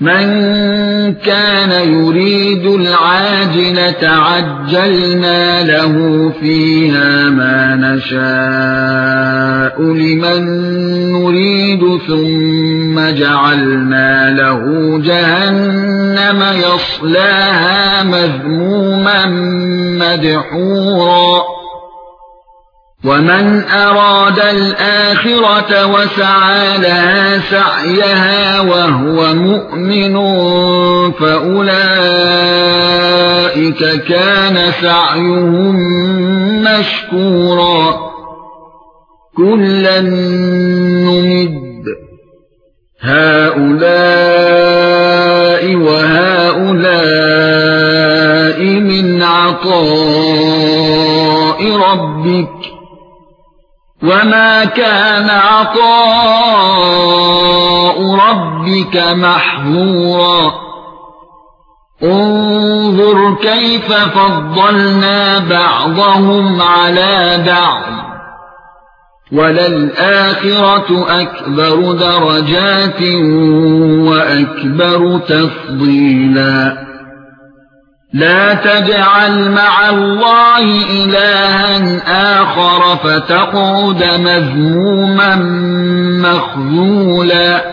مَنْ كَانَ يُرِيدُ الْعَاجِلَةَ عَجَّلْنَا لَهُ فِيهَا مَا نَشَاءُ لِمَن نُّرِيدُ ثُمَّ جَعَلْنَا لَهُ جَهَنَّمَ يَصْلَاهَا مَذْمُومًا مَّدْحُورًا وَمَنْ أَرَادَ الْآخِرَةَ وَسَعَى لَهَا سَعْيَهَا وَهُوَ مُؤْمِنٌ فَأُولَئِكَ كَانَ سَعْيُهُم مَّشْكُورًا كُلًّا نُّمِدُّ هَؤُلَاءِ وَهَؤُلَاءِ مِنْ عَطَاءِ رَبِّكَ وَمَا كَانَ عَطَاءُ رَبِّكَ مَحْظُورًا انظُرْ كَيْفَ فَضَّلْنَا بَعْضَهُمْ عَلَى بَعْضٍ وَلَلْآخِرَةُ أَكْبَرُ دَرَجَاتٍ وَأَكْبَرُ تَفْضِيلًا لا تجعل مع الله إلها آخر فتقعد مذموما مخذولا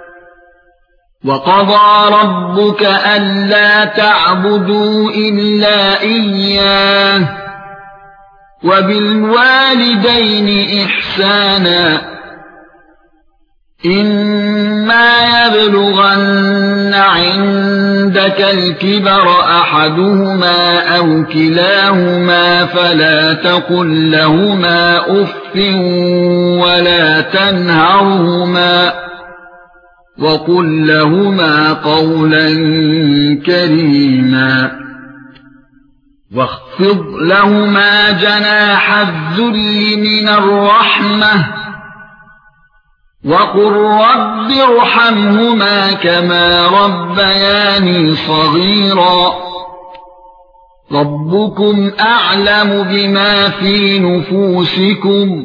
وقضى ربك ألا تعبدوا إلا إياه وبالوالدين إحسانا إما يبلغن عندك الكبر أحدهما أو كلاهما فلا تقل لهما أف ولا تنهرهما وقل لهما قولا كريما واخفض لهما جناح الذل من الرحمة وقل رب ارحمهما كما ربياني صغيرا ربكم أعلم بما في نفوسكم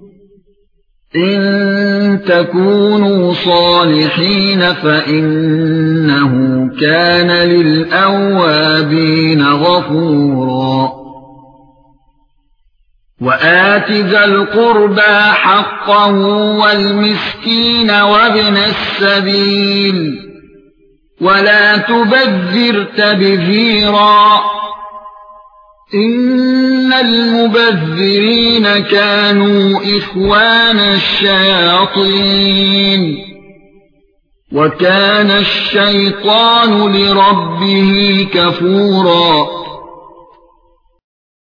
إن تكونوا صالحين فإنه كان للأوابين غفورا وآت ذا القربى حقه والمسكين وابن السبيل ولا تبذر تبذيرا إن المبذرين كانوا إخوان الشياطين وكان الشيطان لربه كفورا